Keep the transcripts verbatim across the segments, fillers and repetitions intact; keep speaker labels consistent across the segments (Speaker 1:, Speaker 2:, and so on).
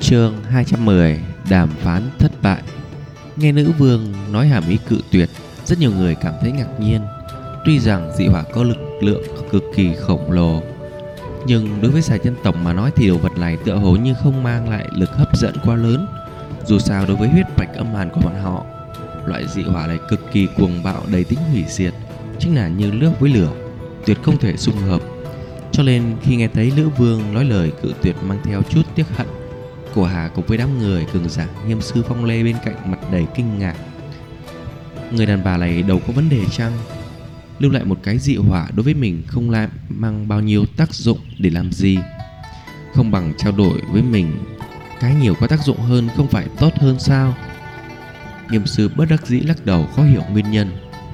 Speaker 1: Chương hai trăm mười. Đàm phán thất bại. Nghe nữ vương nói hàm ý cự tuyệt, rất nhiều người cảm thấy ngạc nhiên. Tuy rằng dị hỏa có lực lượng cực kỳ khổng lồ, nhưng đối với xà nhân tộc mà nói thì đồ vật này tựa hồ như không mang lại lực hấp dẫn quá lớn. Dù sao đối với huyết mạch âm hàn của bọn họ, loại dị hỏa này cực kỳ cuồng bạo, đầy tính hủy diệt, chính là như nước với lửa, tuyệt không thể xung hợp. Cho nên khi nghe thấy nữ vương nói lời cự tuyệt mang theo chút tiếc hận, Cổ Hà cùng với đám người cường giả Nghiêm sư Phong Lê bên cạnh mặt đầy kinh ngạc. Người đàn bà này đầu có vấn đề chăng? Lưu lại một cái dị hỏa đối với mình không lại mang bao nhiêu tác dụng để làm gì? Không bằng trao đổi với mình cái nhiều có tác dụng hơn không phải tốt hơn sao? Nghiêm sư bất đắc dĩ lắc đầu, khó hiểu nguyên nhân.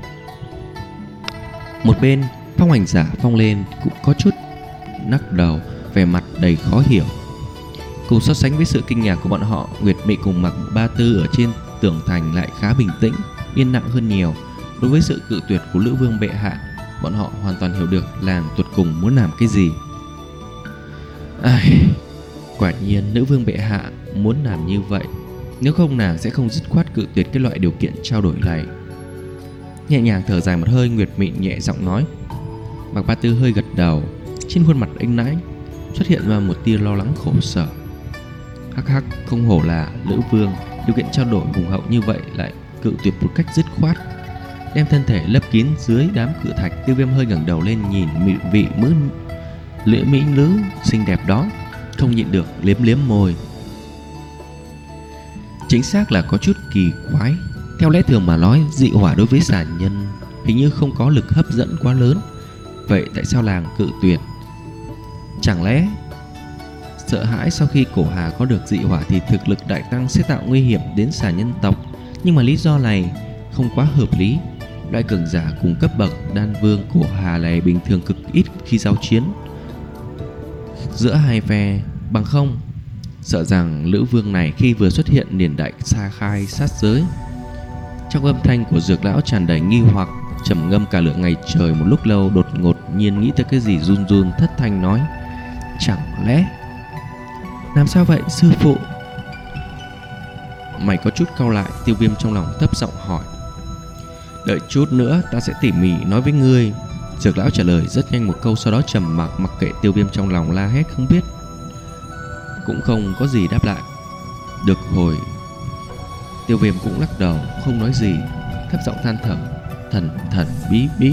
Speaker 1: Một bên phong hành giả Phong Lên cũng có chút lắc đầu, vẻ mặt đầy khó hiểu. Cùng so sánh với sự kinh ngạc của bọn họ, Nguyệt Mị cùng Mạc Ba Tư ở trên tường thành lại khá bình tĩnh, yên lặng hơn nhiều. Đối với sự cự tuyệt của Lữ Vương bệ hạ, bọn họ hoàn toàn hiểu được làng tuột cùng muốn làm cái gì. Ai, quả nhiên nữ vương bệ hạ muốn làm như vậy, nếu không nàng sẽ không dứt khoát cự tuyệt cái loại điều kiện trao đổi này. Nhẹ nhàng thở dài một hơi, Nguyệt Mị nhẹ giọng nói. Mạc Ba Tư hơi gật đầu, trên khuôn mặt anh nãy xuất hiện ra một tia lo lắng khổ sở. Hắc hắc, không hổ là Lữ Vương, điều kiện trao đổi hùng hậu như vậy lại cự tuyệt một cách dứt khoát. Đem thân thể lấp kín dưới đám cự thạch, Tiêu Viêm hơi ngẩng đầu lên nhìn vị nữ lữ mỹ nữ xinh đẹp đó, không nhịn được liếm liếm môi. Chính xác là có chút kỳ quái. Theo lẽ thường mà nói, dị hỏa đối với xà nhân hình như không có lực hấp dẫn quá lớn. Vậy tại sao làng cự tuyệt? Chẳng lẽ sợ hãi sau khi Cổ Hà có được dị hỏa thì thực lực đại tăng sẽ tạo nguy hiểm đến xà nhân tộc? Nhưng mà lý do này không quá hợp lý. Loại cường giả cùng cấp bậc đan vương Cổ Hà này bình thường cực ít khi giao chiến giữa hai phe, bằng không sợ rằng Lữ Vương này khi vừa xuất hiện liền đại xa khai sát giới. Trong âm thanh của Dược lão tràn đầy nghi hoặc, trầm ngâm cả lượng ngày trời một lúc lâu, đột ngột nhiên nghĩ tới cái gì, run run thất thanh nói: chẳng lẽ? Làm sao vậy sư phụ? Mày có chút cau lại, Tiêu Viêm trong lòng thấp giọng hỏi. Đợi chút nữa ta sẽ tỉ mỉ nói với ngươi. Dược lão trả lời rất nhanh một câu, sau đó trầm mặc, mặc kệ Tiêu Viêm trong lòng la hét không biết, cũng không có gì đáp lại. Được hồi, Tiêu Viêm cũng lắc đầu không nói gì, thấp giọng than thở: thần thần bí bí.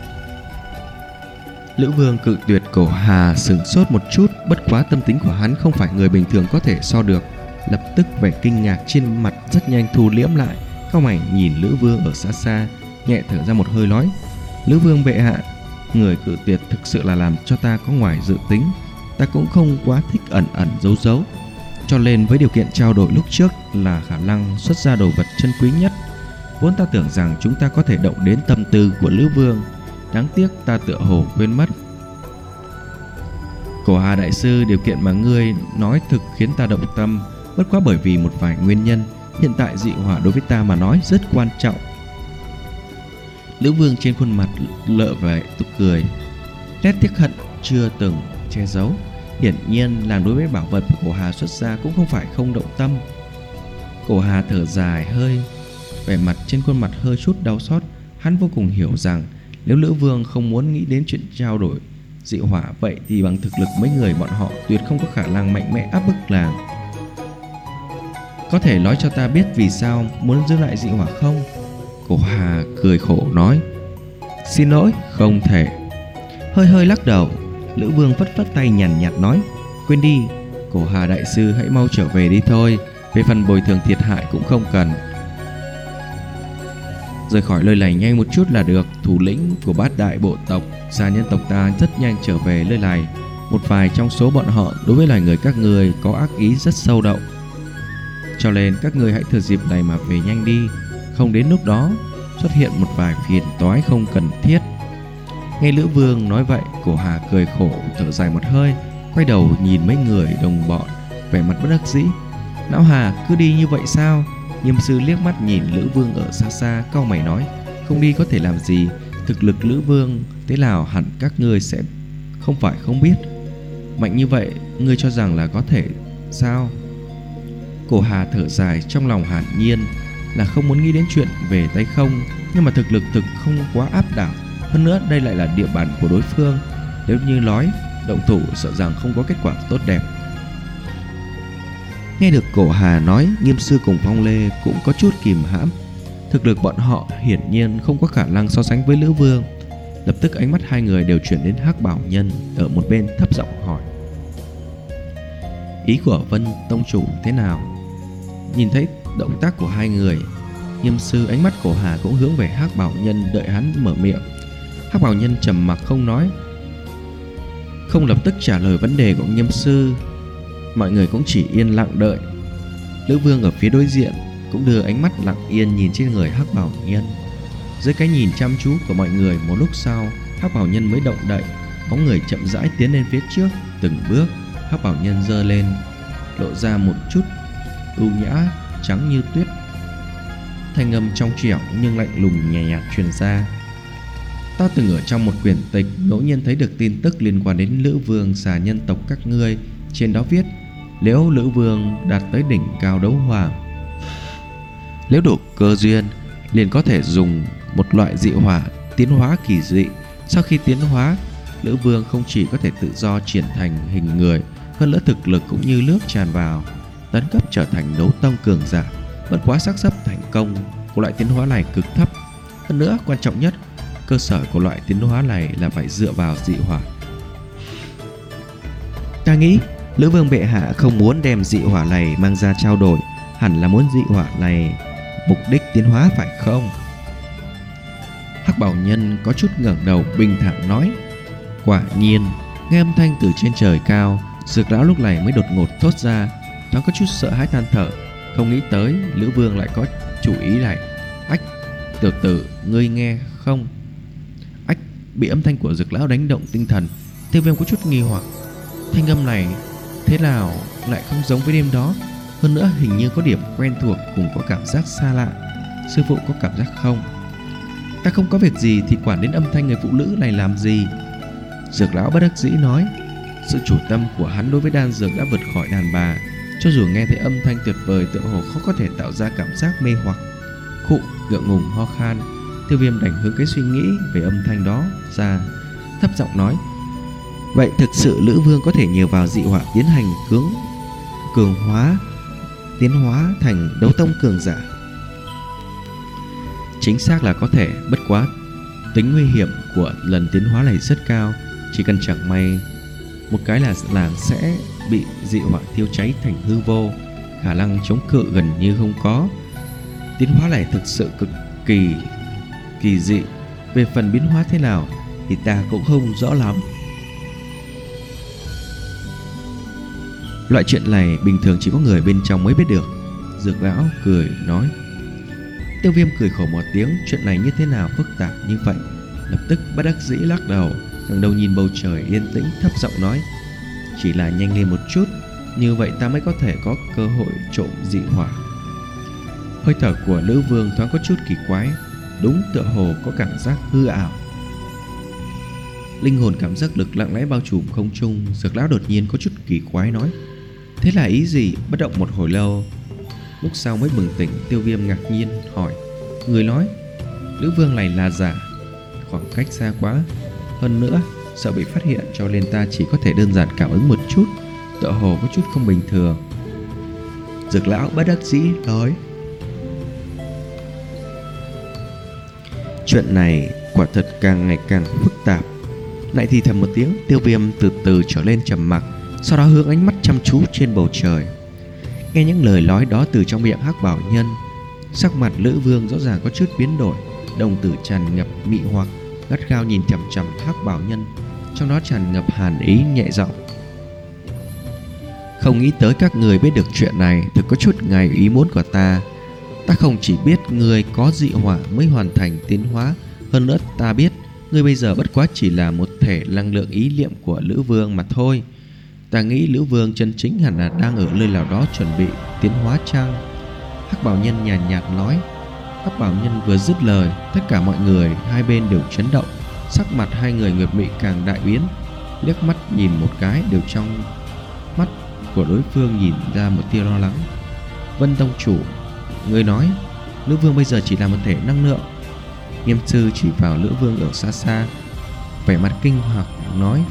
Speaker 1: Lữ Vương cự tuyệt Cổ Hà sửng sốt một chút, bất quá tâm tính của hắn không phải người bình thường có thể so được. Lập tức vẻ kinh ngạc trên mặt rất nhanh thu liễm lại, cau mày nhìn Lữ Vương ở xa xa, nhẹ thở ra một hơi nói: Lữ Vương bệ hạ, người cự tuyệt thực sự là làm cho ta có ngoài dự tính. Ta cũng không quá thích ẩn ẩn giấu giấu, cho nên với điều kiện trao đổi lúc trước là khả năng xuất ra đồ vật chân quý nhất, vốn ta tưởng rằng chúng ta có thể động đến tâm tư của Lữ Vương. Đáng tiếc ta tựa hồ quên mất. Cổ Hà đại sư, điều kiện mà ngươi nói thực khiến ta động tâm, bất quá bởi vì một vài nguyên nhân. Hiện tại dị hỏa đối với ta mà nói rất quan trọng. Lữ Vương trên khuôn mặt lợ vẻ tục cười, nét tiếc hận chưa từng che giấu. Hiển nhiên làng đối với bảo vật của Cổ Hà xuất ra cũng không phải không động tâm. Cổ Hà thở dài hơi, vẻ mặt trên khuôn mặt hơi chút đau xót. Hắn vô cùng hiểu rằng nếu Lữ Vương không muốn nghĩ đến chuyện trao đổi dị hỏa, vậy thì bằng thực lực mấy người bọn họ tuyệt không có khả năng mạnh mẽ áp bức làng. Có thể nói cho ta biết vì sao muốn giữ lại dị hỏa không? Cổ Hà cười khổ nói. Xin lỗi, không thể. Hơi hơi lắc đầu, Lữ Vương phất phất tay nhàn nhạt nói: quên đi, Cổ Hà đại sư hãy mau trở về đi thôi. Về phần bồi thường thiệt hại cũng không cần. Rời khỏi nơi này nhanh một chút là được. Thủ lĩnh của bát đại bộ tộc xà nhân tộc ta rất nhanh trở về nơi này. Một vài trong số bọn họ đối với loài người các người có ác ý rất sâu đậm, cho nên các người hãy thừa dịp này mà về nhanh đi, không đến lúc đó xuất hiện một vài phiền toái không cần thiết. Nghe Lữ Vương nói vậy, Cổ Hà cười khổ thở dài một hơi, quay đầu nhìn mấy người đồng bọn, vẻ mặt bất đắc dĩ. Lão Hà cứ đi như vậy sao? Nghiêm sư liếc mắt nhìn Lữ Vương ở xa xa, cau mày nói: không đi có thể làm gì? Thực lực Lữ Vương thế nào hẳn các ngươi sẽ không phải không biết. Mạnh như vậy, ngươi cho rằng là có thể sao? Cổ Hà thở dài, trong lòng hàn nhiên là không muốn nghĩ đến chuyện về tay không, nhưng mà thực lực thực không quá áp đảo. Hơn nữa đây lại là địa bàn của đối phương, nếu như nói động thủ sợ rằng không có kết quả tốt đẹp. Nghe được Cổ Hà nói, Nghiêm Sư cùng Phong Lê cũng có chút kìm hãm. Thực lực bọn họ hiển nhiên không có khả năng so sánh với Lữ Vương. Lập tức ánh mắt hai người đều chuyển đến Hắc Bảo Nhân ở một bên, thấp giọng hỏi: ý của Vân tông chủ thế nào? Nhìn thấy động tác của hai người, Nghiêm Sư ánh mắt Cổ Hà cũng hướng về Hắc Bảo Nhân, đợi hắn mở miệng. Hắc Bảo Nhân trầm mặc không nói, không lập tức trả lời vấn đề của Nghiêm Sư. Mọi người cũng chỉ yên lặng đợi. Lữ Vương ở phía đối diện cũng đưa ánh mắt lặng yên nhìn trên người Hắc Bảo Nhân. Dưới cái nhìn chăm chú của mọi người, một lúc sau Hắc Bảo Nhân mới động đậy, bóng người chậm rãi tiến lên phía trước từng bước. Hắc Bảo Nhân giơ lên, lộ ra một chút ưu nhã, trắng như tuyết. Thanh âm trong trẻo nhưng lạnh lùng nhẹ nhạt truyền ra: ta từng ở trong một quyển tịch ngẫu nhiên thấy được tin tức liên quan đến Lữ Vương xà nhân tộc các ngươi. Trên đó viết, nếu Lữ Vương đạt tới đỉnh cao đấu hoàng, nếu đủ cơ duyên, liền có thể dùng một loại dị hỏa tiến hóa kỳ dị. Sau khi tiến hóa, Lữ Vương không chỉ có thể tự do triển thành hình người, hơn nữa thực lực cũng như nước tràn vào, tấn cấp trở thành đấu tông cường giả. Bất quá xác suất thành công của loại tiến hóa này cực thấp. Hơn nữa quan trọng nhất, cơ sở của loại tiến hóa này là phải dựa vào dị hỏa. Ta nghĩ Lữ Vương bệ hạ không muốn đem dị hỏa này mang ra trao đổi, hẳn là muốn dị hỏa này mục đích tiến hóa phải không? Hắc Bảo Nhân có chút ngẩng đầu bình thản nói: quả nhiên. Nghe âm thanh từ trên trời cao, Dược lão lúc này mới đột ngột thốt ra, thoáng có chút sợ hãi than thở. Không nghĩ tới Lữ Vương lại có chủ ý này. Ách, tiểu tử, ngươi nghe không? Ách, bị âm thanh của Dược lão đánh động tinh thần, Tiêu Viêm có chút nghi hoặc. Thanh âm này thế nào lại không giống với đêm đó? Hơn nữa hình như có điểm quen thuộc, cùng có cảm giác xa lạ. Sư phụ có cảm giác không? Ta không có việc gì thì quản đến âm thanh người phụ nữ này làm gì? Dược lão bất đắc dĩ nói. Sự chủ tâm của hắn đối với đan dược đã vượt khỏi đàn bà, cho dù nghe thấy âm thanh tuyệt vời tựa hồ khó có thể tạo ra cảm giác mê hoặc. Khụ, ngượng ngùng ho khan, Tiêu Viêm đành hướng cái suy nghĩ về âm thanh đó ra, thấp giọng nói: vậy thực sự Lữ Vương có thể nhờ vào dị hỏa tiến hành cường cường hóa, tiến hóa thành đấu tông cường giả? Chính xác là có thể, bất quá tính nguy hiểm của lần tiến hóa này rất cao. Chỉ cần chẳng may một cái là làng sẽ bị dị hỏa thiêu cháy thành hư vô, khả năng chống cự gần như không có. Tiến hóa này thực sự cực kỳ kỳ dị. Về phần biến hóa thế nào thì ta cũng không rõ lắm. Loại chuyện này bình thường chỉ có người bên trong mới biết được. Dược lão cười nói. Tiêu Viêm cười khổ một tiếng, chuyện này như thế nào phức tạp như vậy? Lập tức bất đắc dĩ lắc đầu, ngẩng đầu nhìn bầu trời yên tĩnh, thấp giọng nói: chỉ là nhanh lên một chút, như vậy ta mới có thể có cơ hội trộm dị hỏa. Hơi thở của Lữ Vương thoáng có chút kỳ quái, đúng tựa hồ có cảm giác hư ảo. Linh hồn cảm giác lực lặng lẽ bao trùm không trung. Dược lão đột nhiên có chút kỳ quái nói: thế là ý gì? Bất động một hồi lâu, lúc sau mới bừng tỉnh. Tiêu Viêm ngạc nhiên hỏi: người nói Lữ Vương này là giả? Khoảng cách xa quá, hơn nữa sợ bị phát hiện, cho nên ta chỉ có thể đơn giản cảm ứng một chút, tựa hồ có chút không bình thường. Dược lão bất đắc dĩ nói: chuyện này quả thật càng ngày càng phức tạp. Lại thì thầm một tiếng, Tiêu Viêm từ từ trở lên trầm mặc, sau đó hướng ánh mắt chăm chú trên bầu trời. Nghe những lời nói đó từ trong miệng Hắc Bảo Nhân, sắc mặt Lữ Vương rõ ràng có chút biến đổi, đồng tử tràn ngập mị hoặc, gắt gao nhìn chằm chằm Hắc Bảo Nhân, trong đó tràn ngập hàn ý, nhẹ giọng: không nghĩ tới các người biết được chuyện này, thực có chút ngoài ý muốn của ta. Ta không chỉ biết người có dị hỏa mới hoàn thành tiến hóa, hơn nữa ta biết ngươi bây giờ bất quá chỉ là một thể năng lượng ý niệm của Lữ Vương mà thôi. Ta nghĩ Lữ Vương chân chính hẳn là đang ở nơi nào đó chuẩn bị tiến hóa chăng? Hắc Bảo Nhân nhàn nhạt, nhạt nói. Hắc Bảo Nhân vừa dứt lời, tất cả mọi người hai bên đều chấn động, sắc mặt hai người Nguyệt Mị càng đại biến, liếc mắt nhìn một cái, đều trong mắt của đối phương nhìn ra một tia lo lắng. Vân Tông chủ, người nói Lữ Vương bây giờ chỉ là một thể năng lượng. Nghiêm sư chỉ vào Lữ Vương ở xa xa, vẻ mặt kinh hoặc nói.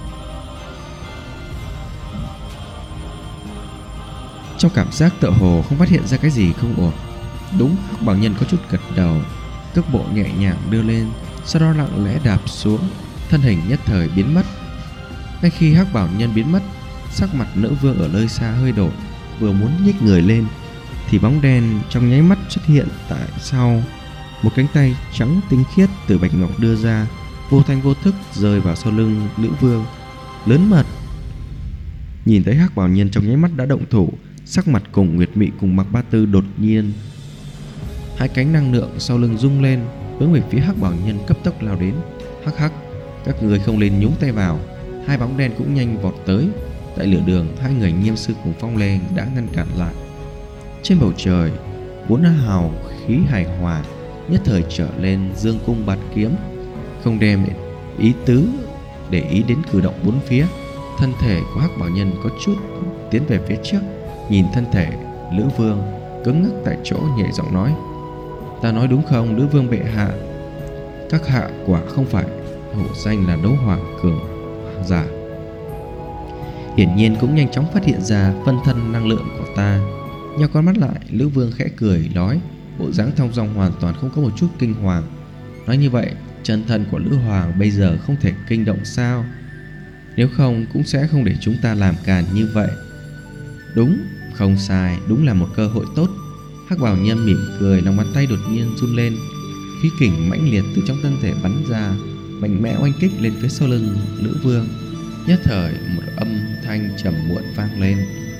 Speaker 1: Trong cảm giác tựa hồ không phát hiện ra cái gì không ổn. Đúng, Hắc Bảo Nhân có chút gật đầu, cước bộ nhẹ nhàng đưa lên, sau đó lặng lẽ đạp xuống, thân hình nhất thời biến mất. Ngay khi Hắc Bảo Nhân biến mất, sắc mặt Nữ Vương ở nơi xa hơi đổi, vừa muốn nhích người lên thì bóng đen trong nháy mắt xuất hiện tại sau. Một cánh tay trắng tinh khiết từ bạch ngọc đưa ra, vô thanh vô thức rơi vào sau lưng Nữ Vương. Lớn mật. Nhìn thấy Hắc Bảo Nhân trong nháy mắt đã động thủ, sắc mặt cùng Nguyệt Mị cùng Mạc Ba Tư đột nhiên, hai cánh năng lượng sau lưng rung lên, hướng về phía Hắc Bảo Nhân cấp tốc lao đến. Hắc hắc, các người không lên nhúng tay vào. Hai bóng đen cũng nhanh vọt tới. Tại lửa đường, hai người Nghiêm sư cùng Phong Lê đã ngăn cản lại. Trên bầu trời, bốn hào khí hài hòa nhất thời trở lên dương cung bạt kiếm, không đem ý tứ để ý đến cử động bốn phía. Thân thể của Hắc Bảo Nhân có chút tiến về phía trước, nhìn thân thể Lữ Vương cứng ngắc tại chỗ, nhẹ giọng nói: Ta nói đúng không, Lữ Vương bệ hạ? Các hạ quả không phải hổ danh là đấu hoàng cường giả. Hiển nhiên cũng nhanh chóng phát hiện ra phân thân năng lượng của ta. Nheo con mắt lại, Lữ Vương khẽ cười nói, bộ dáng thong dong hoàn toàn không có một chút kinh hoàng. Nói như vậy, chân thân của Lữ Hoàng bây giờ không thể kinh động sao? Nếu không cũng sẽ không để chúng ta làm càn như vậy. Đúng, không sai, đúng là một cơ hội tốt. Hắc Bảo Nhân mỉm cười, lòng bàn tay đột nhiên run lên, khí kình mãnh liệt từ trong thân thể bắn ra, mạnh mẽ oanh kích lên phía sau lưng Lữ Vương. Nhất thời một âm thanh trầm muộn vang lên.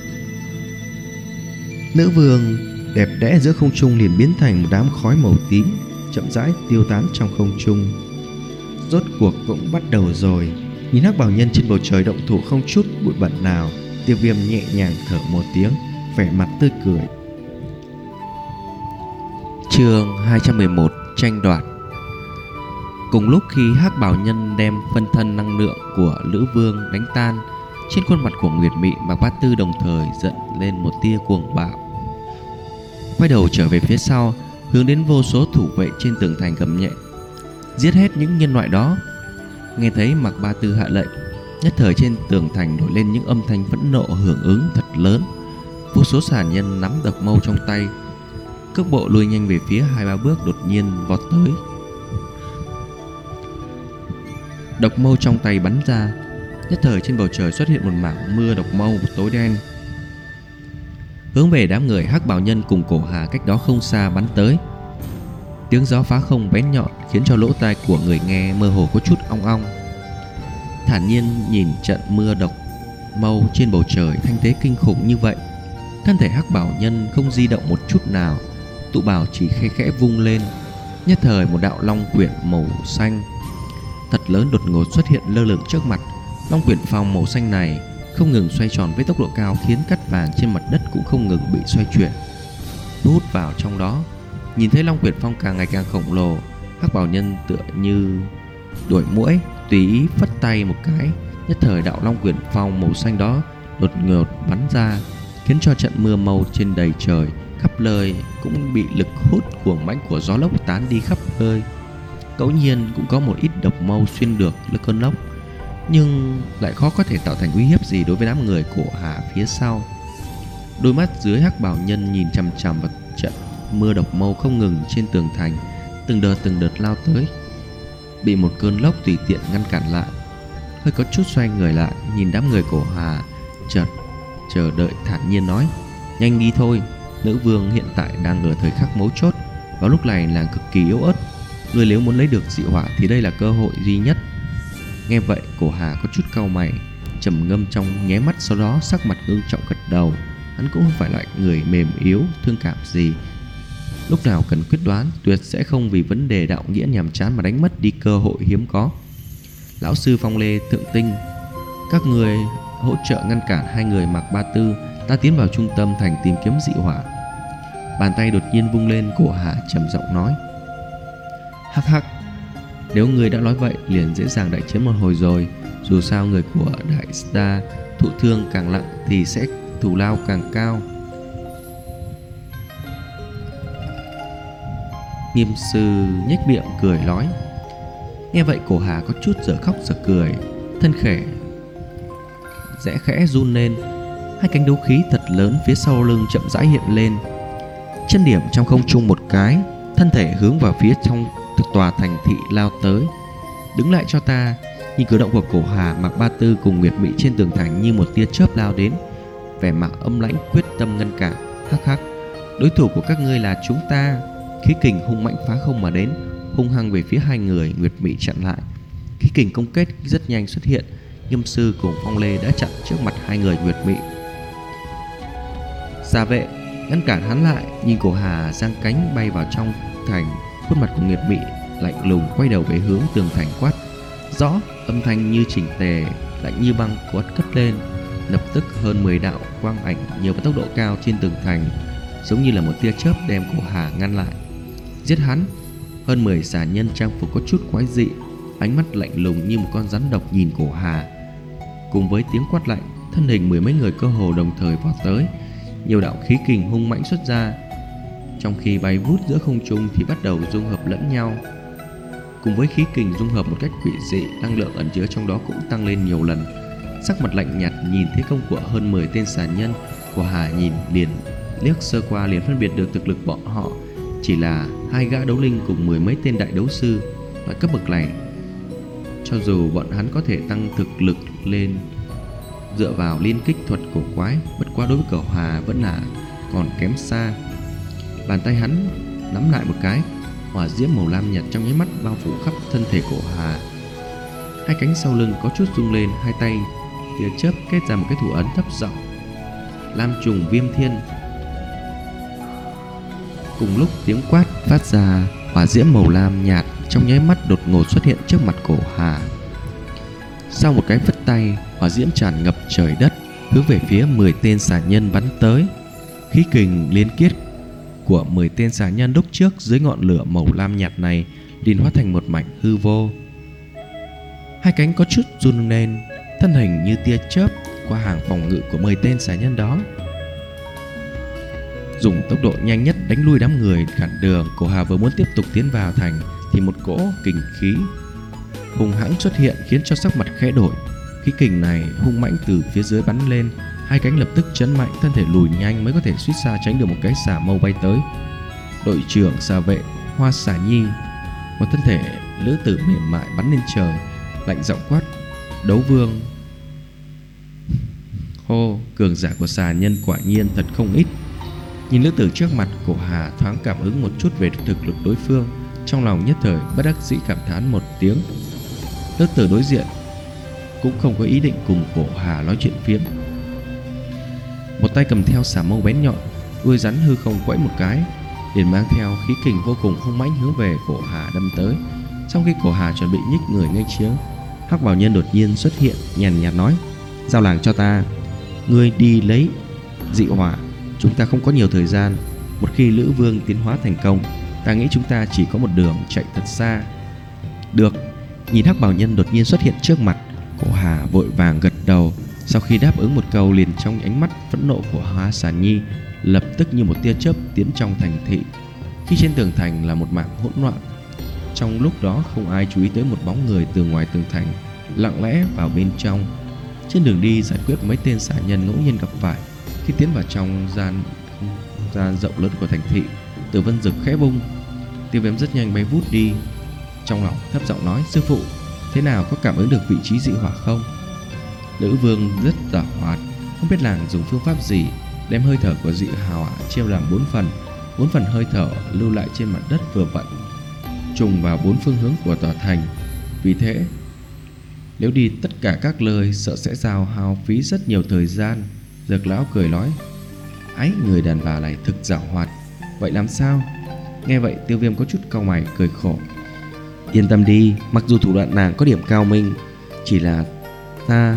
Speaker 1: Nữ Vương đẹp đẽ giữa không trung liền biến thành một đám khói màu tím, chậm rãi tiêu tán trong không trung. Rốt cuộc cũng bắt đầu rồi. Nhìn Hắc Bảo Nhân trên bầu trời động thủ không chút bụi bặm nào, Tiêu Viêm nhẹ nhàng thở một tiếng, vẻ mặt tươi cười. Chương hai trăm mười một: Tranh đoạt. Cùng lúc khi Hắc Bảo Nhân đem phân thân năng lượng của Lữ Vương đánh tan, trên khuôn mặt của Nguyệt Mị, Mạc Bát Tư đồng thời giận lên một tia cuồng bạo. Quay đầu trở về phía sau, hướng đến vô số thủ vệ trên tường thành gầm nhẹ: Giết hết những nhân loại đó. Nghe thấy Mạc Ba Tư hạ lệnh, nhất thời trên tường thành nổi lên những âm thanh phẫn nộ hưởng ứng thật lớn. Vô số xà nhân nắm độc mâu trong tay, cước bộ lùi nhanh về phía hai ba bước, đột nhiên vọt tới. Độc mâu trong tay bắn ra, nhất thời trên bầu trời xuất hiện một mảng mưa độc mâu tối đen, hướng về đám người Hắc Bảo Nhân cùng Cổ Hà cách đó không xa bắn tới. Tiếng gió phá không bén nhọn khiến cho lỗ tai của người nghe mơ hồ có chút ong ong. Thản nhiên nhìn trận mưa độc mâu trên bầu trời thanh thế kinh khủng như vậy, thân thể Hắc Bảo Nhân không di động một chút nào, tụ bảo chỉ khẽ khẽ vung lên, nhất thời một đạo long quyển màu xanh thật lớn đột ngột xuất hiện lơ lửng trước mặt. Long quyển phong màu xanh này không ngừng xoay tròn với tốc độ cao, khiến cát vàng trên mặt đất cũng không ngừng bị xoay chuyển, thu hút vào trong đó. Nhìn thấy long quyển phong càng ngày càng khổng lồ, Hắc Bảo Nhân tựa như đuổi muỗi, tùy ý phất tay một cái, nhất thời đạo long quyển phong màu xanh đó đột ngột bắn ra, khiến cho trận mưa màu trên đầy trời khắp nơi cũng bị lực hút cuồng mãnh của gió lốc tán đi khắp nơi. Ngẫu nhiên cũng có một ít độc mâu xuyên được cơn lốc, nhưng lại khó có thể tạo thành uy hiếp gì đối với đám người Cổ Hà phía sau. Đôi mắt dưới Hắc Bảo Nhân nhìn chằm chằm vào trận mưa độc mâu không ngừng trên tường thành, từng đợt từng đợt lao tới, bị một cơn lốc tùy tiện ngăn cản lại. Hơi có chút xoay người lại, nhìn đám người Cổ Hà, chợt chờ đợi thản nhiên nói: Nhanh đi thôi, Nữ Vương hiện tại đang ở thời khắc mấu chốt, vào lúc này là cực kỳ yếu ớt. Người nếu muốn lấy được dị hỏa thì đây là cơ hội duy nhất. Nghe vậy, Cổ Hà có chút cau mày, trầm ngâm trong nháy mắt, sau đó sắc mặt ngưng trọng gật đầu. Hắn cũng không phải loại người mềm yếu thương cảm gì, lúc nào cần quyết đoán tuyệt sẽ không vì vấn đề đạo nghĩa nhàm chán mà đánh mất đi cơ hội hiếm có. Lão sư Phong Lê, Thượng Tinh, các người hỗ trợ ngăn cản hai người Mạc Ba Tư, ta tiến vào trung tâm thành tìm kiếm dị hỏa. Bàn tay đột nhiên vung lên, Cổ Hà trầm giọng nói: Hắc hắc, nếu người đã nói vậy liền dễ dàng đại chiến một hồi rồi. Dù sao người của Đại Star thụ thương càng nặng thì sẽ thù lao càng cao. Nghiêm sư nhếch miệng cười nói. Nghe vậy cổ Hà có chút dở khóc dở cười, thân khẽ rẽ khẽ run lên. Hai cánh đấu khí thật lớn phía sau lưng chậm rãi hiện lên, chân điểm trong không trung một cái, thân thể hướng vào phía trong tòa thành thị lao tới. Đứng lại cho ta. Nhìn cử động của cổ Hà, Mạc Ba Tư cùng Nguyệt Mị trên tường thành như một tia chớp lao đến, vẻ mặt âm lãnh quyết tâm ngăn cản. Hắc hắc, đối thủ của các ngươi là chúng ta. Khí kình hung mãnh phá không mà đến, hung hăng về phía hai người. Nguyệt Mị chặn lại. Khí kình công kích rất nhanh xuất hiện. Nghiêm sư cùng Phong Lê đã chặn trước mặt hai người Nguyệt Mị. Gia vệ ngăn cản hắn lại. Nhìn cổ Hà giang cánh bay vào trong thành, khuôn mặt của Nguyệt Mị lạnh lùng quay đầu về hướng tường thành quát rõ. Âm thanh như chỉnh tề, lạnh như băng quát cất lên. Lập tức hơn mười đạo quang ảnh nhờ vào tốc độ cao trên tường thành, giống như là một tia chớp đem cổ Hà ngăn lại. Giết hắn. Hơn mười xà nhân trang phục có chút quái dị, ánh mắt lạnh lùng như một con rắn độc nhìn cổ Hà. Cùng với tiếng quát lạnh, thân hình mười mấy người cơ hồ đồng thời vọt tới. Nhiều đạo khí kình hung mãnh xuất ra, trong khi bay vút giữa không trung thì bắt đầu dung hợp lẫn nhau. Cùng với khí kình dung hợp một cách quỷ dị, năng lượng ẩn chứa trong đó cũng tăng lên nhiều lần. Sắc mặt lạnh nhạt nhìn thế công của hơn mười tên xà nhân, của Hà nhìn liền liếc sơ qua liền phân biệt được thực lực bọn họ chỉ là hai gã đấu linh cùng mười mấy tên đại đấu sư. Loại cấp bậc này, cho dù bọn hắn có thể tăng thực lực lên dựa vào liên kích thuật cổ quái, bất quá đối với cổ Hà vẫn là còn kém xa. Bàn tay hắn nắm lại một cái, hỏa diễm màu lam nhạt trong nháy mắt bao phủ khắp thân thể cổ Hà. Hai cánh sau lưng có chút rung lên, hai tay tia chớp kết ra một cái thủ ấn thấp giọng: Lam trùng viêm thiên. Cùng lúc tiếng quát phát ra, hỏa diễm màu lam nhạt trong nháy mắt đột ngột xuất hiện trước mặt cổ Hà. Sau một cái phất tay, hỏa diễm tràn ngập trời đất, hướng về phía mười tên xà nhân bắn tới. Khí kình liên kết của mười tên xà nhân lúc trước dưới ngọn lửa màu lam nhạt này liền hóa thành một mảnh hư vô. Hai cánh có chút run lên, thân hình như tia chớp qua hàng phòng ngự của mười tên xà nhân đó, dùng tốc độ nhanh nhất đánh lui đám người cản đường. Cổ Hà vừa muốn tiếp tục tiến vào thành thì một cỗ kình khí hung hãng xuất hiện, khiến cho sắc mặt khẽ đổi. Khí kình này hung mãnh từ phía dưới bắn lên, hai cánh lập tức chấn mạnh, thân thể lùi nhanh mới có thể suýt xa tránh được một cái xà mâu bay tới. Đội trưởng xà vệ Hoa Xà Nhi, một thân thể nữ tử mềm mại bắn lên trời, lạnh giọng quát: Đấu vương. Hô, cường giả của xà nhân quả nhiên thật không ít. Nhìn nữ tử trước mặt, cổ Hà thoáng cảm ứng một chút về thực lực đối phương, trong lòng nhất thời bất đắc dĩ cảm thán một tiếng. Nữ tử đối diện cũng không có ý định cùng cổ Hà nói chuyện phiếm, một tay cầm theo xà mâu bén nhọn, đuôi rắn hư không quẫy một cái, liền mang theo khí kình vô cùng hung mãnh hướng về cổ Hà đâm tới. Sau khi cổ Hà chuẩn bị nhích người ngay chiếng, hắc bào nhân đột nhiên xuất hiện, nhàn nhạt nói: Giao làng cho ta, ngươi đi lấy dị hỏa, chúng ta không có nhiều thời gian. Một khi Lữ Vương tiến hóa thành công, ta nghĩ chúng ta chỉ có một đường chạy thật xa. Được. Nhìn hắc bào nhân đột nhiên xuất hiện trước mặt, cổ Hà vội vàng gật đầu. Sau khi đáp ứng một câu, liền trong ánh mắt phẫn nộ của Hoa Xà Nhi lập tức như một tia chớp tiến trong thành thị. Khi trên tường thành là một mảng hỗn loạn, trong lúc đó không ai chú ý tới một bóng người từ ngoài tường thành lặng lẽ vào bên trong. Trên đường đi giải quyết mấy tên xà nhân ngẫu nhiên gặp phải. Khi tiến vào trong gian gian rộng lớn của thành thị, Tử Vân Dực khẽ vung, Tiêu Viêm rất nhanh bay vút đi. Trong lòng thấp giọng nói: Sư phụ, thế nào, có cảm ứng được vị trí dị hỏa không? Lữ Vương rất giàu hoạt, không biết nàng dùng phương pháp gì đem hơi thở của dị hỏa chia làm bốn phần. Bốn phần hơi thở lưu lại trên mặt đất vừa vặn trùng vào bốn phương hướng của tòa thành. Vì thế nếu đi tất cả các lời sợ sẽ giao hao phí rất nhiều thời gian. Dược lão cười nói: Ấy, người đàn bà này thực giàu hoạt. Vậy làm sao? Nghe vậy Tiêu Viêm có chút cau mày cười khổ: Yên tâm đi, mặc dù thủ đoạn nàng có điểm cao minh, chỉ là ta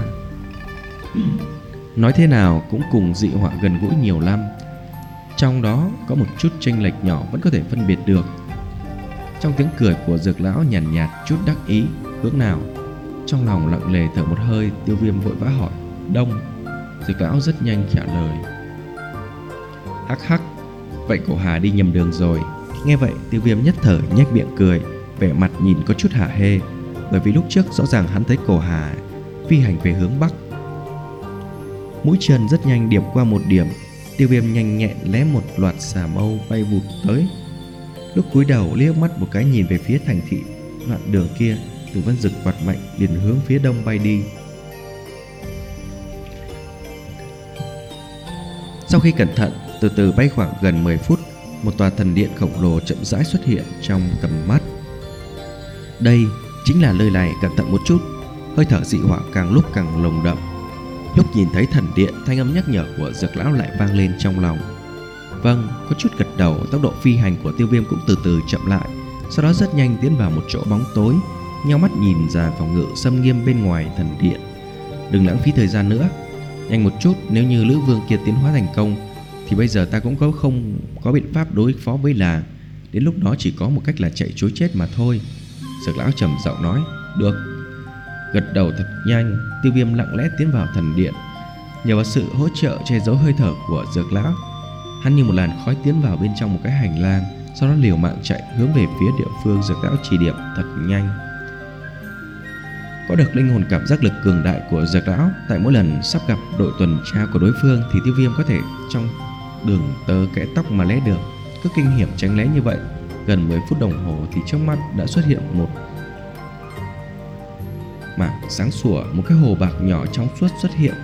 Speaker 1: nói thế nào cũng cùng dị họa gần gũi nhiều lắm, trong đó có một chút chênh lệch nhỏ vẫn có thể phân biệt được. Trong tiếng cười của Dược lão nhàn nhạt, nhạt chút đắc ý: Hướng nào? Trong lòng lặng lề thở một hơi, Tiêu Viêm vội vã hỏi: Đông. Dược lão rất nhanh trả lời: Hắc hắc, vậy cổ Hà đi nhầm đường rồi. Nghe vậy, Tiêu Viêm nhất thời nhếch miệng cười, vẻ mặt nhìn có chút hả hê, bởi vì lúc trước rõ ràng hắn thấy cổ Hà phi hành về hướng bắc. Mũi chân rất nhanh điểm qua một điểm, Tiêu Viêm nhanh nhẹn lé một loạt xà mâu bay vụt tới. Lúc cúi đầu liếc mắt một cái nhìn về phía thành thị đoạn đường kia, Tử Vân Dực quạt mạnh liền hướng phía đông bay đi. Sau khi cẩn thận từ từ bay khoảng gần mười phút, một tòa thần điện khổng lồ chậm rãi xuất hiện trong tầm mắt. Đây chính là nơi này. Cẩn thận một chút, hơi thở dị hỏa càng lúc càng nồng đậm. Lúc nhìn thấy thần điện, thanh âm nhắc nhở của Dược lão lại vang lên trong lòng. Vâng, có chút gật đầu. Tốc độ phi hành của Tiêu Viêm cũng từ từ chậm lại, sau đó rất nhanh tiến vào một chỗ bóng tối, nheo mắt nhìn ra phòng ngự xâm nghiêm bên ngoài thần điện. Đừng lãng phí thời gian nữa, nhanh một chút. Nếu như Lữ Vương kia tiến hóa thành công thì bây giờ ta cũng có không có biện pháp đối phó với là. Đến lúc đó chỉ có một cách là chạy trối chết mà thôi. Dược lão trầm giọng nói. Được. Gật đầu thật nhanh, Tiêu Viêm lặng lẽ tiến vào thần điện. Nhờ vào sự hỗ trợ che giấu hơi thở của Dược lão, hắn như một làn khói tiến vào bên trong một cái hành lang, sau đó liều mạng chạy hướng về phía địa phương Dược lão chỉ điểm thật nhanh. Có được linh hồn cảm giác lực cường đại của Dược lão, tại mỗi lần sắp gặp đội tuần tra của đối phương thì Tiêu Viêm có thể trong đường tơ kẽ tóc mà lé đường. Cứ kinh hiểm tránh né như vậy, gần mười phút đồng hồ thì trước mắt đã xuất hiện một mảng sáng sủa, một cái hồ bạc nhỏ trong suốt xuất hiện.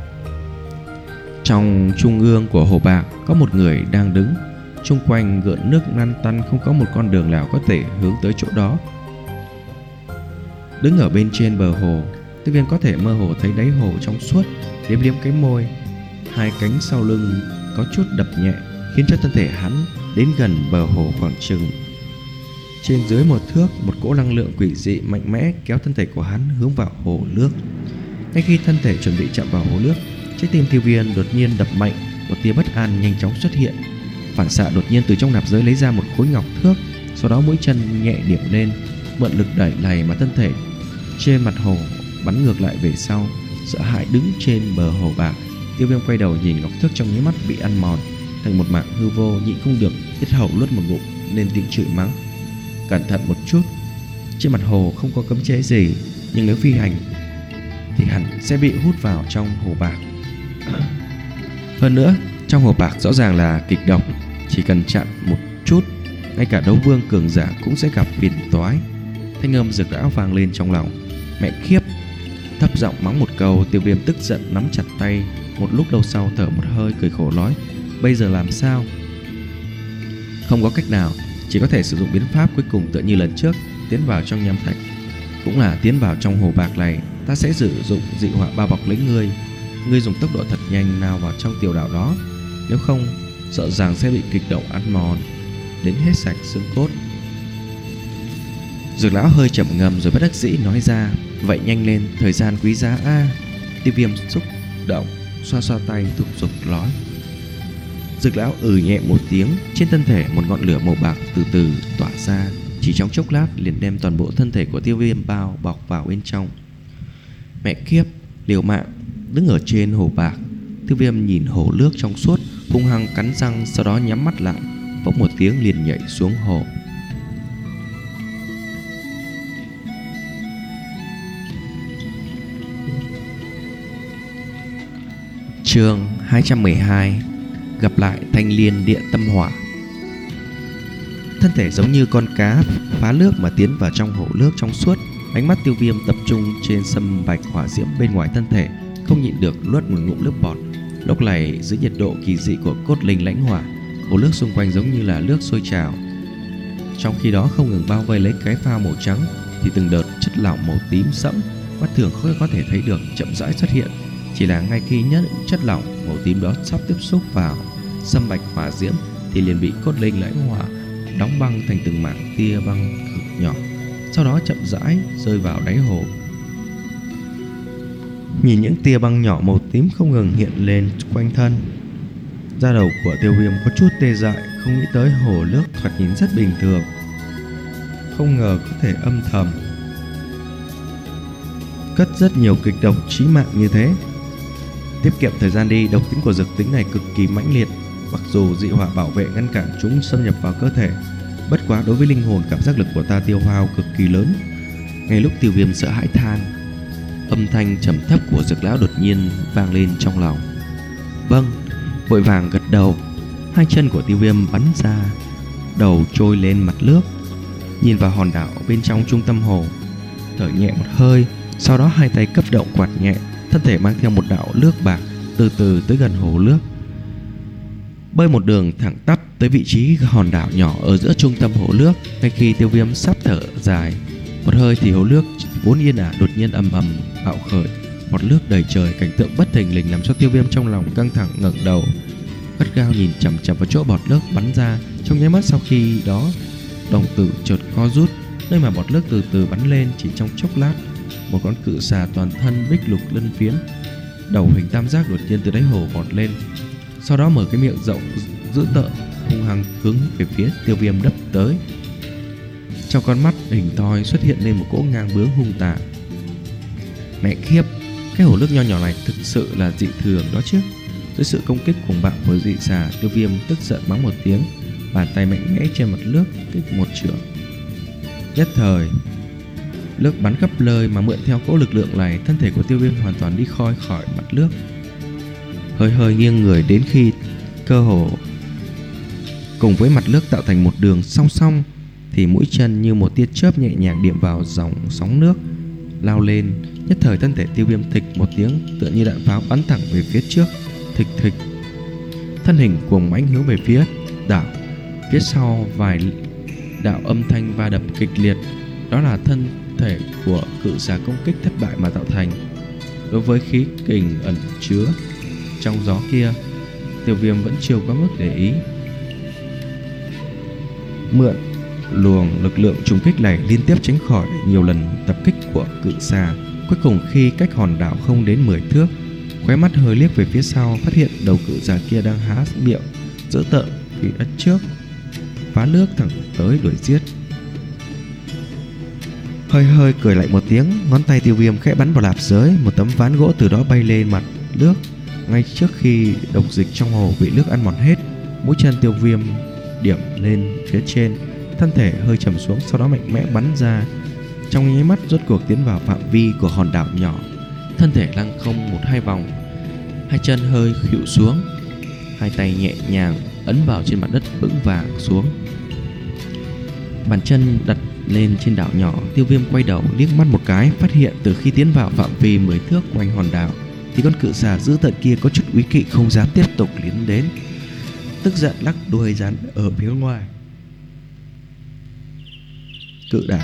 Speaker 1: Trong trung ương của hồ bạc có một người đang đứng, chung quanh gợn nước lăn tăn, không có một con đường nào có thể hướng tới chỗ đó. Đứng ở bên trên bờ hồ, Tiêu Viêm có thể mơ hồ thấy đáy hồ trong suốt, liếm liếm cái môi, hai cánh sau lưng có chút đập nhẹ, khiến cho thân thể hắn đến gần bờ hồ khoảng chừng trên dưới một thước. Một cỗ năng lượng quỷ dị mạnh mẽ kéo thân thể của hắn hướng vào hồ nước. Ngay khi thân thể chuẩn bị chạm vào hồ nước, trái tim Tiêu Viêm đột nhiên đập mạnh, một tia bất an nhanh chóng xuất hiện. Phản xạ đột nhiên từ trong nạp giới lấy ra một khối ngọc thước, sau đó mũi chân nhẹ điểm lên, mượn lực đẩy này mà thân thể trên mặt hồ bắn ngược lại về sau. Sợ hãi đứng trên bờ hồ bạc, Tiêu Viêm quay đầu nhìn ngọc thước trong nháy mắt bị ăn mòn thành một mảng hư vô, nhịn không được tiết hầu nuốt một ngụm nên tiếng chửi mắng. Cẩn thận một chút, trên mặt hồ không có cấm chế gì, nhưng nếu phi hành thì hẳn sẽ bị hút vào trong hồ bạc. Hơn nữa, trong hồ bạc rõ ràng là kịch độc, chỉ cần chặn một chút, ngay cả đấu vương cường giả cũng sẽ gặp phiền toái. Thanh âm Dược lão vang lên trong lòng. Mẹ khiếp! Thấp giọng mắng một câu, Tiêu Viêm tức giận nắm chặt tay. Một lúc lâu sau thở một hơi cười khổ nói. Bây giờ làm sao? Không có cách nào, chỉ có thể sử dụng biến pháp cuối cùng tựa như lần trước, tiến vào trong nham thạch. Cũng là tiến vào trong hồ bạc này, ta sẽ sử dụng dị hỏa bao bọc lấy ngươi. Ngươi dùng tốc độ thật nhanh nào vào trong tiểu đảo đó, nếu không sợ rằng sẽ bị kịch độc ăn mòn đến hết sạch xương cốt. Dược lão hơi trầm ngâm rồi bất đắc dĩ nói ra. Vậy nhanh lên, thời gian quý giá a. À. Tiêu Viêm xúc động xoa xoa tay thúc giục nói. Dược lão ừ nhẹ một tiếng, trên thân thể một ngọn lửa màu bạc từ từ tỏa ra, chỉ trong chốc lát liền đem toàn bộ thân thể của Tiêu Viêm bao bọc vào bên trong. Mẹ kiếp, liều mạng đứng ở trên hồ bạc, Tiêu Viêm nhìn hồ nước trong suốt, hung hăng cắn răng, sau đó nhắm mắt lại, bỗng một tiếng liền nhảy xuống hồ. Chương hai trăm mười hai. Gặp lại Thanh Liên Điện Tâm Hỏa. Thân thể giống như con cá phá nước mà tiến vào trong hồ nước trong suốt. Ánh mắt Tiêu Viêm tập trung trên sâm bạch hỏa diễm bên ngoài thân thể, không nhịn được nuốt một ngụm nước bọt. Lúc này dưới nhiệt độ kỳ dị của cốt linh lãnh hỏa, hồ nước xung quanh giống như là nước sôi trào. Trong khi đó không ngừng bao vây lấy cái phao màu trắng, thì từng đợt chất lỏng màu tím sẫm mắt thường không có thể thấy được chậm rãi xuất hiện. Chỉ là ngay khi nhất chất lỏng màu tím đó sắp tiếp xúc vào sâm bạch hỏa diễm thì liền bị cốt linh lãnh hỏa đóng băng thành từng mảng tia băng cực nhỏ, sau đó chậm rãi rơi vào đáy hồ. Nhìn những tia băng nhỏ màu tím không ngừng hiện lên quanh thân, da đầu của Tiêu Viêm có chút tê dại. Không nghĩ tới hồ nước thoạt nhìn rất bình thường, không ngờ có thể âm thầm cất rất nhiều kịch độc chí mạng như thế. Tiết kiệm thời gian đi, độc tính của dược tính này cực kỳ mãnh liệt. Mặc dù dị hỏa bảo vệ ngăn cản chúng xâm nhập vào cơ thể, Bất quá đối với linh hồn, cảm giác lực của ta tiêu hao cực kỳ lớn. Ngay lúc Tiêu Viêm sợ hãi than, âm thanh trầm thấp của Dược lão đột nhiên vang lên trong lòng. Vâng, vội vàng gật đầu. Hai chân của Tiêu Viêm bắn ra, đầu trôi lên mặt nước, nhìn vào hòn đảo bên trong trung tâm hồ, thở nhẹ một hơi. Sau đó hai tay cấp động quạt nhẹ, thân thể mang theo một đạo nước bạc từ từ tới gần hồ nước, bơi một đường thẳng tắp tới vị trí hòn đảo nhỏ ở giữa trung tâm hồ nước. Ngay khi Tiêu Viêm sắp thở dài một hơi thì hồ nước vốn yên ả đột nhiên ầm ầm bạo khởi, bọt nước đầy trời. Cảnh tượng bất thình lình làm cho Tiêu Viêm trong lòng căng thẳng, ngẩng đầu gắt gao nhìn chằm chằm vào chỗ bọt nước bắn ra. Trong nháy mắt sau khi đó, đồng tử chợt co rút, nơi mà bọt nước từ từ bắn lên. Chỉ trong chốc lát, một con cự xà toàn thân bích lục lân phiến, đầu hình tam giác đột nhiên từ đáy hồ vọt lên, sau đó mở cái miệng rộng dữ tợn hung hăng hướng về phía Tiêu Viêm đập tới. Trong con mắt hình thoi xuất hiện lên một cỗ ngang bướng hung tàn. Mẹ kiếp, cái hồ nước nho nhỏ này thực sự là dị thường đó chứ. Dưới sự công kích cuồng bạo của dị xà, Tiêu Viêm tức giận mắng một tiếng, bàn tay mạnh mẽ trên mặt nước kích một chưởng. Nhất thời, nước bắn khắp nơi, mà mượn theo cỗ lực lượng này, thân thể của Tiêu Viêm hoàn toàn đi khỏi khỏi mặt nước, hơi hơi nghiêng người đến khi cơ hồ cùng với mặt nước tạo thành một đường song song, thì mũi chân như một tia chớp nhẹ nhàng điểm vào dòng sóng nước lao lên. Nhất thời thân thể Tiêu Viêm thịch một tiếng, tựa như đạn pháo bắn thẳng về phía trước. Thịch thịch, thân hình cuồng mãnh hướng về phía đảo. Phía sau vài đạo âm thanh va đập kịch liệt, đó là thân thể của cự xà công kích thất bại mà tạo thành. Đối với khí kình ẩn chứa trong gió kia, Tiêu Viêm vẫn chưa có mức để ý. Mượn luồng lực lượng trùng kích này, liên tiếp tránh khỏi nhiều lần tập kích của cự xà. Cuối cùng khi cách hòn đảo không đến mười thước, khóe mắt hơi liếc về phía sau, phát hiện đầu cự xà kia đang há miệng dữ tợn vì đất trước, phá nước thẳng tới đuổi giết. Hơi hơi cười lại một tiếng, ngón tay Tiêu Viêm khẽ bắn vào lạp giới, một tấm ván gỗ từ đó bay lên mặt nước. Ngay trước khi độc dịch trong hồ bị nước ăn mòn hết, mũi chân Tiêu Viêm điểm lên phía trên, thân thể hơi trầm xuống, sau đó mạnh mẽ bắn ra. Trong nháy mắt rốt cuộc tiến vào phạm vi của hòn đảo nhỏ, thân thể lăng không một hai vòng, hai chân hơi khuỵu xuống, hai tay nhẹ nhàng ấn vào trên mặt đất vững vàng xuống. Bàn chân đặt lên trên đảo nhỏ, Tiêu Viêm quay đầu liếc mắt một cái, phát hiện từ khi tiến vào phạm vi mười thước quanh hòn đảo thì con cự xà dữ tợn kia có chút úy kỵ, không dám tiếp tục tiến đến, tức giận lắc đuôi rắn ở phía ngoài cự đảo,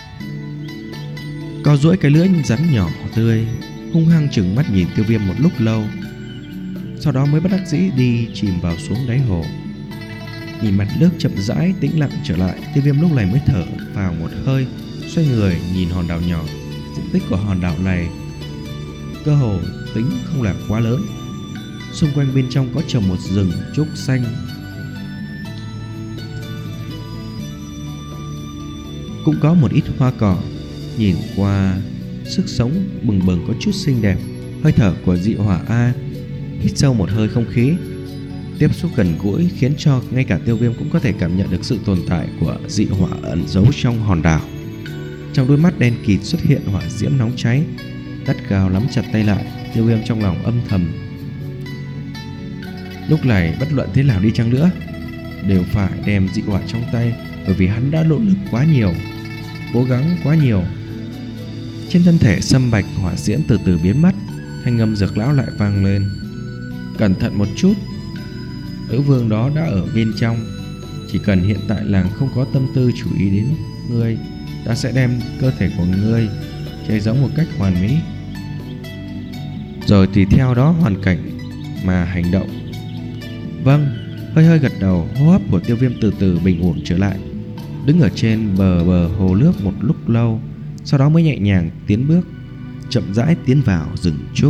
Speaker 1: co duỗi cái lưỡi rắn nhỏ tươi, hung hăng chừng mắt nhìn Tiêu Viêm một lúc lâu, sau đó mới bất đắc dĩ đi chìm vào xuống đáy hồ. Nhìn mặt nước chậm rãi tĩnh lặng trở lại, Tiêu Viêm lúc này mới thở vào một hơi, xoay người nhìn hòn đảo nhỏ. Diện tích của hòn đảo này cơ hồ tính không là quá lớn, xung quanh bên trong có trồng một rừng trúc xanh, cũng có một ít hoa cỏ, nhìn qua sức sống bừng bừng, có chút xinh đẹp. Hơi thở của dị hỏa A hít sâu một hơi không khí, tiếp xúc gần gũi khiến cho ngay cả Tiêu Viêm cũng có thể cảm nhận được sự tồn tại của dị hỏa ẩn giấu trong hòn đảo. Trong đôi mắt đen kịt xuất hiện hỏa diễm nóng cháy, gắt gao nắm chặt tay lại. Tiêu Viêm trong lòng âm thầm, lúc này bất luận thế nào đi chăng nữa đều phải đem dị hỏa trong tay, bởi vì hắn đã nỗ lực quá nhiều, cố gắng quá nhiều. Trên thân thể sâm bạch hỏa diễm từ từ biến mất, thanh âm Dược lão lại vang lên: cẩn thận một chút, nữ vương đó đã ở bên trong, chỉ cần hiện tại làng không có tâm tư chú ý đến ngươi, ta sẽ đem cơ thể của ngươi che giấu một cách hoàn mỹ, rồi tùy theo đó hoàn cảnh mà hành động. Vâng. Hơi hơi gật đầu, hô hấp của Tiêu Viêm từ từ bình ổn trở lại, đứng ở trên bờ bờ hồ nước một lúc lâu, sau đó mới nhẹ nhàng tiến bước, chậm rãi tiến vào rừng trúc.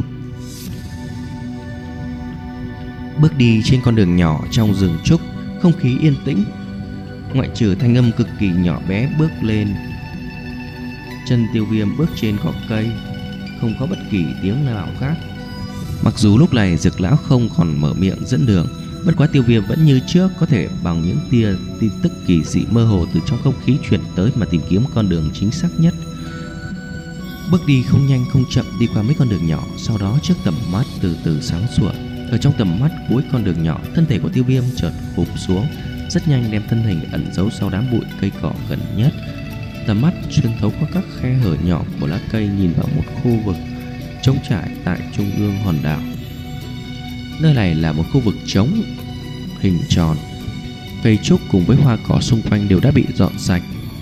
Speaker 1: Bước đi trên con đường nhỏ trong rừng trúc, không khí yên tĩnh, ngoại trừ thanh âm cực kỳ nhỏ bé bước lên. Chân Tiêu Viêm bước trên cỏ cây, không có bất kỳ tiếng nào khác. Mặc dù lúc này Dược lão không còn mở miệng dẫn đường, Bất quá Tiêu Viêm vẫn như trước có thể bằng những tia tin tức kỳ dị mơ hồ từ trong không khí truyền tới mà tìm kiếm con đường chính xác nhất. Bước đi không nhanh không chậm đi qua mấy con đường nhỏ, sau đó trước tầm mắt từ từ sáng sủa. Ở trong tầm mắt cuối con đường nhỏ, thân thể của Tiêu Viêm chợt hụp xuống, rất nhanh đem thân hình ẩn giấu sau đám bụi cây cỏ gần nhất. Tầm mắt xuyên thấu qua các khe hở nhỏ của lá cây nhìn vào một khu vực trống trải tại trung ương hòn đảo. Nơi này là một khu vực trống hình tròn, cây trúc cùng với hoa cỏ xung quanh đều đã bị dọn sạch.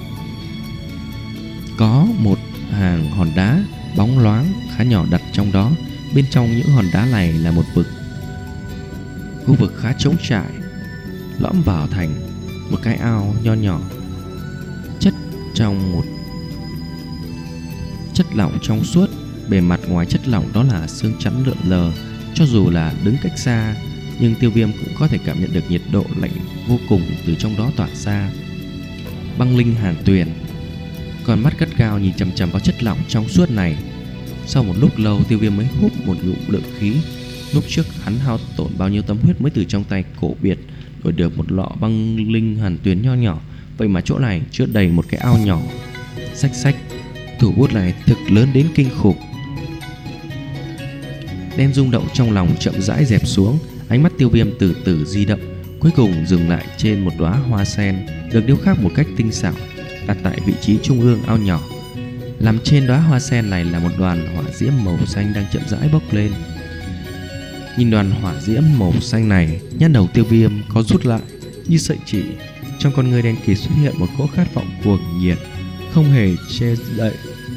Speaker 1: Có một hàng hòn đá bóng loáng khá nhỏ đặt trong đó. Bên trong những hòn đá này là một vực, khu vực khá trống trải, lõm vào thành một cái ao nho nhỏ, chất trong một chất lỏng trong suốt. Bề mặt ngoài chất lỏng đó là sương trắng lượn lờ. Cho dù là đứng cách xa, nhưng Tiêu Viêm cũng có thể cảm nhận được nhiệt độ lạnh vô cùng từ trong đó tỏa ra. Băng linh hàn tuyền, con mắt gắt gao nhìn chằm chằm vào chất lỏng trong suốt này. Sau một lúc lâu, Tiêu Viêm mới hút một ngụm lượng khí. Lúc trước hắn hao tổn bao nhiêu tâm huyết mới từ trong tay cổ biệt đổi được một lọ băng linh hàn tuyền nho nhỏ, vậy mà chỗ này chứa đầy một cái ao nhỏ. Xách xách, thủ bút này thực lớn đến kinh khủng. Đem rung động trong lòng chậm rãi dẹp xuống, ánh mắt Tiêu Viêm từ từ di động, cuối cùng dừng lại trên một đóa hoa sen được điêu khắc một cách tinh xảo, đặt tại vị trí trung ương ao nhỏ. Nằm trên đóa hoa sen này là một đoàn hỏa diễm màu xanh đang chậm rãi bốc lên. Nhìn đoàn hỏa diễm màu xanh này, nhãn đầu Tiêu Viêm có rút lại như sợi chỉ, trong con người đen kịt xuất hiện một cỗ khát vọng cuồng nhiệt, không hề che đậy.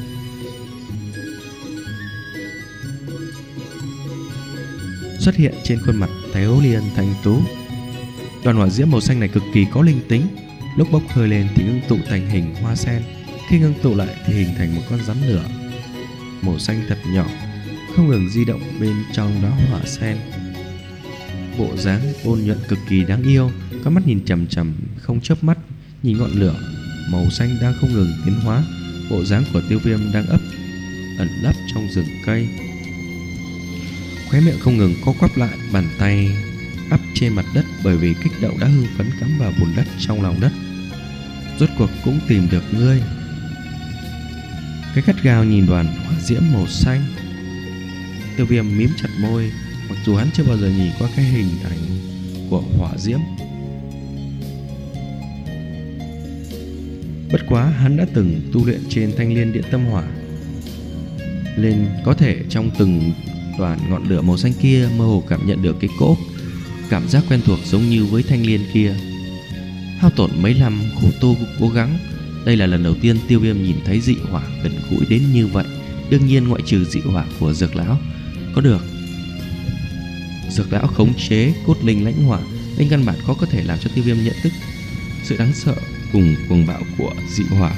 Speaker 1: Xuất hiện trên khuôn mặt Thiếu Liên thanh tú. Đoàn hỏa diễm màu xanh này cực kỳ có linh tính, lúc bốc hơi lên thì ngưng tụ thành hình hoa sen, khi ngưng tụ lại thì hình thành một con rắn lửa màu xanh thật nhỏ, không ngừng di động bên trong đó hỏa sen. Bộ dáng ôn nhuận cực kỳ đáng yêu, con mắt nhìn chằm chằm không chớp mắt nhìn ngọn lửa màu xanh đang không ngừng tiến hóa. Bộ dáng của Tiêu Viêm đang ấp ẩn lấp trong rừng cây, khóe miệng không ngừng co quắp lại, bàn tay ắp trên mặt đất bởi vì kích động đã hưng phấn cắm vào bùn đất trong lòng đất. Rốt cuộc cũng tìm được ngươi. Cái gắt gao nhìn đoàn hỏa diễm màu xanh. Tiêu Viêm mím chặt môi, mặc dù hắn chưa bao giờ nhìn qua cái hình ảnh của hỏa diễm. Bất quá hắn đã từng tu luyện trên Thanh Liên Điện Tâm Hỏa, nên có thể trong từng đoàn ngọn lửa màu xanh kia mơ hồ cảm nhận được cái cỗ cảm giác quen thuộc giống như với thanh liên kia. Hao tổn mấy năm khổ tu cố gắng, đây là lần đầu tiên Tiêu Viêm nhìn thấy dị hỏa gần gũi đến như vậy. Đương nhiên ngoại trừ dị hỏa của Dược lão có được Dược lão khống chế cốt linh lãnh hỏa, nên căn bản khó có thể làm cho Tiêu Viêm nhận thức sự đáng sợ cùng cuồng bạo của dị hỏa.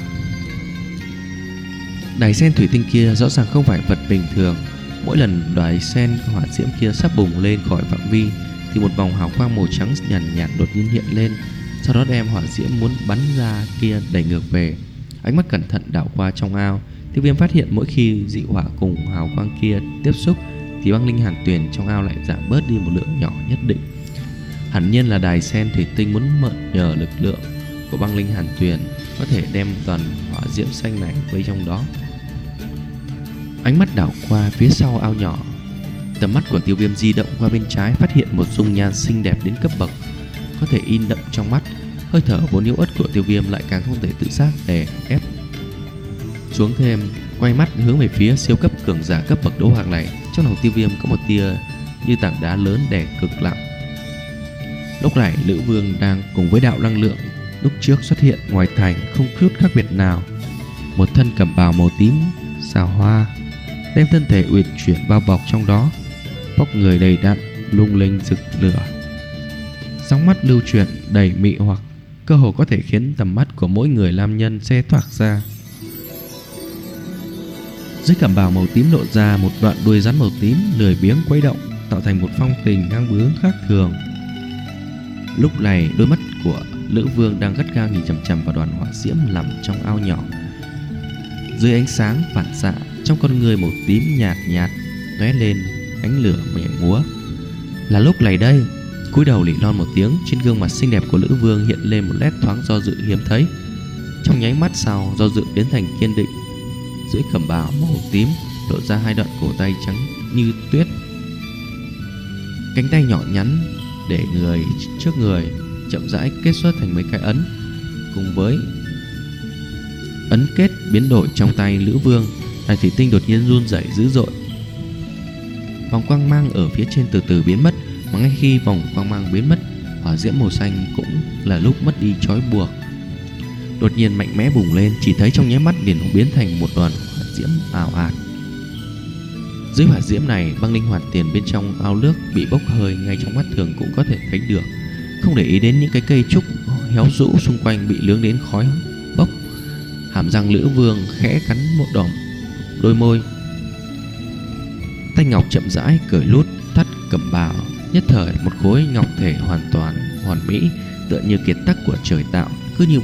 Speaker 1: Đài sen thủy tinh kia rõ ràng không phải vật bình thường. Mỗi lần đài sen hỏa diễm kia sắp bùng lên khỏi phạm vi thì một vòng hào quang màu trắng nhàn nhạt, nhạt đột nhiên hiện lên, sau đó đem hỏa diễm muốn bắn ra kia đẩy ngược về. Ánh mắt cẩn thận đảo qua trong ao, Tiêu Viêm phát hiện mỗi khi dị hỏa cùng hào quang kia tiếp xúc thì băng linh hàn tuyền trong ao lại giảm bớt đi một lượng nhỏ nhất định. Hẳn nhiên là đài sen thủy tinh muốn mượn nhờ lực lượng của băng linh hàn tuyền có thể đem toàn hỏa diễm xanh này vây trong đó. Ánh mắt đảo qua phía sau ao nhỏ, tầm mắt của Tiêu Viêm di động qua bên trái, phát hiện một dung nhan xinh đẹp đến cấp bậc, có thể in đậm trong mắt. Hơi thở vốn yếu ớt của Tiêu Viêm lại càng không thể tự giác đè ép xuống thêm. Quay mắt hướng về phía siêu cấp cường giả cấp bậc đấu hoàng này, trong lòng Tiêu Viêm có một tia như tảng đá lớn đè cực lặng. Lúc này Lữ Vương đang cùng với đạo năng lượng lúc trước xuất hiện ngoài thành không chút khác biệt nào. Một thân cẩm bào màu tím xào hoa, đem thân thể uyển chuyển bao bọc trong đó, vóc người đầy đặn lung linh rực lửa, sóng mắt lưu chuyển đầy mị hoặc, cơ hồ có thể khiến tầm mắt của mỗi người nam nhân xe thoát ra. Dưới cẩm bào màu tím lộ ra một đoạn đuôi rắn màu tím lười biếng quấy động, tạo thành một phong tình ngang bướng khác thường. Lúc này đôi mắt của Lữ Vương đang gắt gao nhìn chằm chằm vào đoàn hỏa diễm nằm trong ao nhỏ. Dưới ánh sáng phản xạ, trong con người màu tím nhạt nhạt lóe lên ánh lửa nhảy múa. Là lúc này đây, cúi đầu lỉ lon một tiếng. Trên gương mặt xinh đẹp của Lữ Vương hiện lên một nét thoáng do dự hiếm thấy. Trong nháy mắt sau, do dự biến thành kiên định. Dưới cẩm bào màu tím lộ ra hai đoạn cổ tay trắng như tuyết, cánh tay nhỏ nhắn để người trước người chậm rãi kết xuất thành mấy cái ấn. Cùng với ấn kết biến đổi trong tay Lữ Vương, đài thủy tinh đột nhiên run rẩy dữ dội. Vòng quang mang ở phía trên từ từ biến mất, mà ngay khi vòng quang mang biến mất, hỏa diễm màu xanh cũng là lúc mất đi trói buộc, đột nhiên mạnh mẽ bùng lên. Chỉ thấy trong nháy mắt liền biến thành một đoàn hỏa diễm ảo ạt. Dưới hỏa diễm này, băng linh hoạt tiền bên trong ao nước bị bốc hơi, ngay trong mắt thường cũng có thể thấy được. Không để ý đến những cái cây trúc héo rũ xung quanh bị lướng đến khói bốc, hàm răng Lữ Vương khẽ cắn một đòn đôi môi. Tay ngọc chậm rãi cởi lút thắt cẩm bào, nhất thời một khối ngọc thể hoàn toàn hoàn mỹ, tựa như kiệt tác của trời tạo. Cứ như